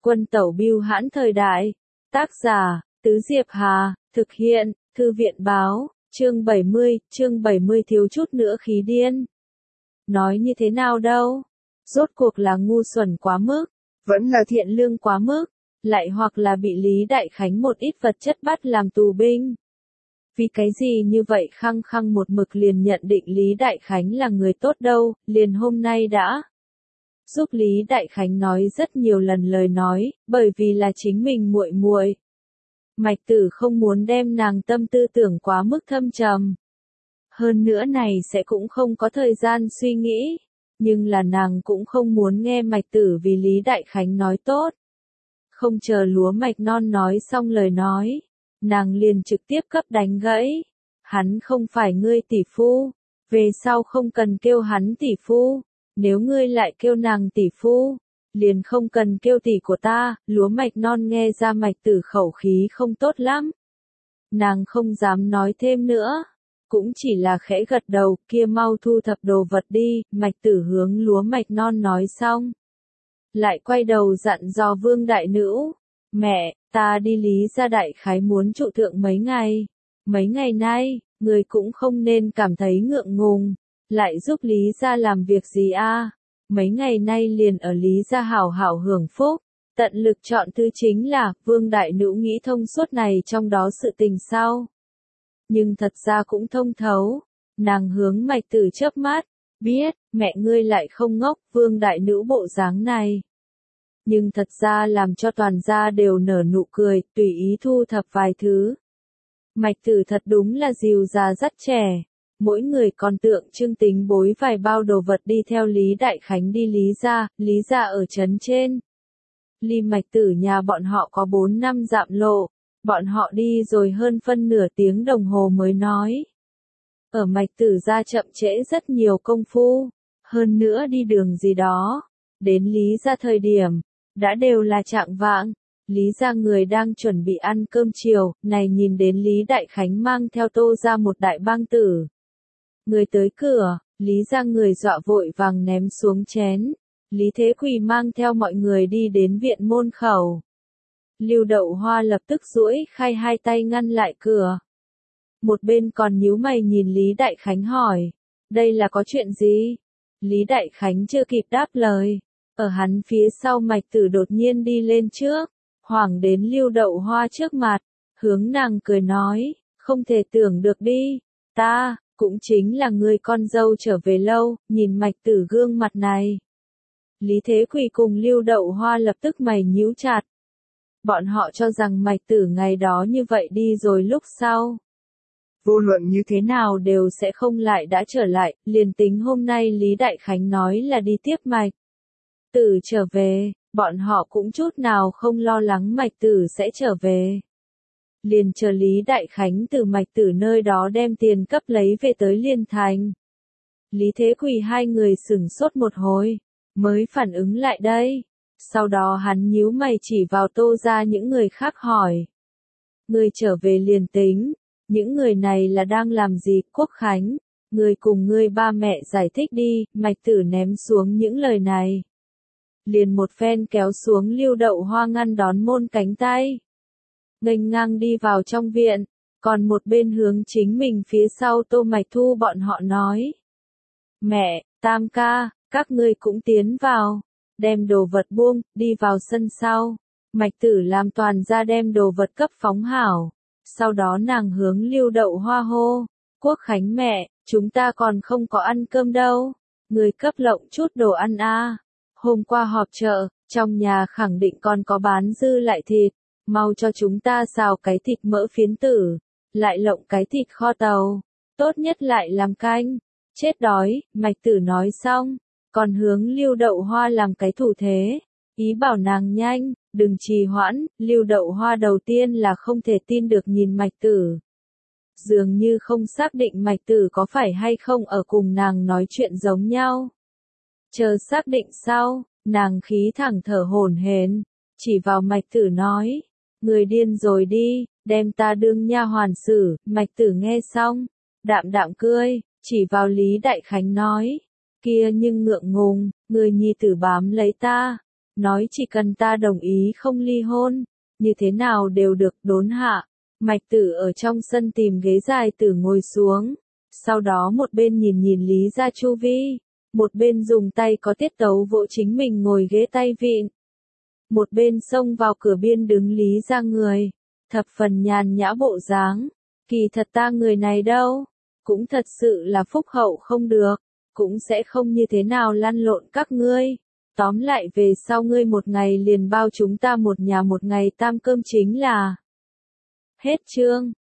Quân tẩu bưu hãn thời đại. Tác giả, Tứ Diệp Hà, thực hiện, Thư viện báo, chương 70 thiếu chút nữa khí điên. Nói như thế nào đâu? Rốt cuộc là ngu xuẩn quá mức, vẫn là thiện lương quá mức, lại hoặc là bị Lý Đại Khánh một ít vật chất bắt làm tù binh. Vì cái gì như vậy khăng khăng một mực liền nhận định Lý Đại Khánh là người tốt đâu, liền hôm nay đã giúp Lý Đại Khánh nói rất nhiều lần lời nói, bởi vì là chính mình muội muội. Mạch Tử không muốn đem nàng tâm tư tưởng quá mức thâm trầm. Hơn nữa này sẽ cũng không có thời gian suy nghĩ, nhưng là nàng cũng không muốn nghe Mạch Tử vì Lý Đại Khánh nói tốt. Không chờ lúa mạch non nói xong lời nói, nàng liền trực tiếp cấp đánh gãy. Hắn không phải ngươi tỷ phu, về sau không cần kêu hắn tỷ phu, nếu ngươi lại kêu nàng tỷ phu, liền không cần kêu tỷ của ta. Lúa mạch non nghe ra Mạch Tử khẩu khí không tốt lắm. Nàng không dám nói thêm nữa, cũng chỉ là khẽ gật đầu, kia mau thu thập đồ vật đi. Mạch Tử hướng lúa mạch non nói xong, lại quay đầu dặn dò Vương đại nữ, mẹ, ta đi Lý gia đại khái muốn trụ thượng mấy ngày nay, người cũng không nên cảm thấy ngượng ngùng, lại giúp Lý gia làm việc gì a? Mấy ngày nay liền ở Lý gia hảo hảo hưởng phúc, tận lực chọn thứ chính là. Vương đại nữ nghĩ thông suốt này trong đó sự tình sao? Nhưng thật ra cũng thông thấu, nàng hướng Mạch Tử chớp mắt, biết, mẹ ngươi lại không ngốc. Vương đại nữ bộ dáng này, nhưng thật ra làm cho toàn gia đều nở nụ cười, tùy ý thu thập vài thứ. Mạch Tử thật đúng là dìu già dắt trẻ, mỗi người còn tượng trưng tính bối vài bao đồ vật đi theo Lý Đại Khánh đi Lý gia ở trấn trên. Ly Mạch Tử nhà bọn họ có 4 năm dặm lộ, bọn họ đi rồi hơn phân nửa tiếng đồng hồ mới nói. Ở Mạch Tử gia chậm trễ rất nhiều công phu, hơn nữa đi đường gì đó, đến Lý gia thời điểm đã đều là chạng vạng. Lý gia người đang chuẩn bị ăn cơm chiều, này nhìn đến Lý Đại Khánh mang theo Tô ra một đại bang tử. Người tới cửa, Lý gia người dọa vội vàng ném xuống chén. Lý Thế Quỳ mang theo mọi người đi đến viện môn khẩu. Lưu Đậu Hoa lập tức duỗi khai hai tay ngăn lại cửa. Một bên còn nhíu mày nhìn Lý Đại Khánh hỏi, đây là có chuyện gì? Lý Đại Khánh chưa kịp đáp lời, ở hắn phía sau Mạch Tử đột nhiên đi lên trước, hoảng đến Lưu Đậu Hoa trước mặt, hướng nàng cười nói, không thể tưởng được đi, ta, cũng chính là người con dâu trở về lâu. Nhìn Mạch Tử gương mặt này, Lý Thế Quỳ cùng Lưu Đậu Hoa lập tức mày nhíu chặt. Bọn họ cho rằng Mạch Tử ngày đó như vậy đi rồi lúc sau, vô luận như thế nào đều sẽ không lại đã trở lại, liền tính hôm nay Lý Đại Khánh nói là đi tiếp Mạch Tử trở về, bọn họ cũng chút nào không lo lắng Mạch Tử sẽ trở về. Liền chờ Lý Đại Khánh từ Mạch Tử nơi đó đem tiền cấp lấy về tới liền thành. Lý Thế Quỳ hai người sửng sốt một hồi, mới phản ứng lại đây. Sau đó hắn nhíu mày chỉ vào Tô ra những người khác hỏi. Người trở về liền tính, những người này là đang làm gì? Quốc Khánh, người cùng người ba mẹ giải thích đi. Mạch Tử ném xuống những lời này, liền một phen kéo xuống Lưu Đậu Hoa ngăn đón môn cánh tay, nghênh ngang đi vào trong viện, còn một bên hướng chính mình phía sau Tô Mạch Thu bọn họ nói. Mẹ, Tam ca, các ngươi cũng tiến vào, đem đồ vật buông, đi vào sân sau. Mạch Tử làm toàn ra đem đồ vật cấp phóng hảo, sau đó nàng hướng Lưu Đậu Hoa hô, Quốc Khánh mẹ, chúng ta còn không có ăn cơm đâu, người cấp lộng chút đồ ăn a. Hôm qua họp chợ, trong nhà khẳng định còn có bán dư lại thịt, mau cho chúng ta xào cái thịt mỡ phiến tử, lại lộng cái thịt kho tàu, tốt nhất lại làm canh. Chết đói. Mạch Tử nói xong, còn hướng Lưu Đậu Hoa làm cái thủ thế, ý bảo nàng nhanh, đừng trì hoãn. Lưu Đậu Hoa đầu tiên là không thể tin được nhìn Mạch Tử, dường như không xác định Mạch Tử có phải hay không ở cùng nàng nói chuyện giống nhau. Chờ xác định sau, nàng khí thẳng thở hổn hển, chỉ vào Mạch Tử nói, người điên rồi đi, đem ta đương nha hoàn xử. Mạch Tử nghe xong, đạm đạm cười, chỉ vào Lý Đại Khánh nói, kia nhưng ngượng ngùng, người nhi tử bám lấy ta, nói chỉ cần ta đồng ý không ly hôn, như thế nào đều được. Đốn hạ, Mạch Tử ở trong sân tìm ghế dài tử ngồi xuống, sau đó một bên nhìn nhìn Lý Gia chu vi, một bên dùng tay có tiết tấu vỗ chính mình ngồi ghế tay vịn. Một bên xông vào cửa biên đứng Lý Gia người, thập phần nhàn nhã bộ dáng, kỳ thật ta người này đâu, cũng thật sự là phúc hậu không được, cũng sẽ không như thế nào lăn lộn các ngươi. Tóm lại về sau ngươi một ngày liền bao chúng ta một nhà một ngày tam cơm chính là. Hết chương.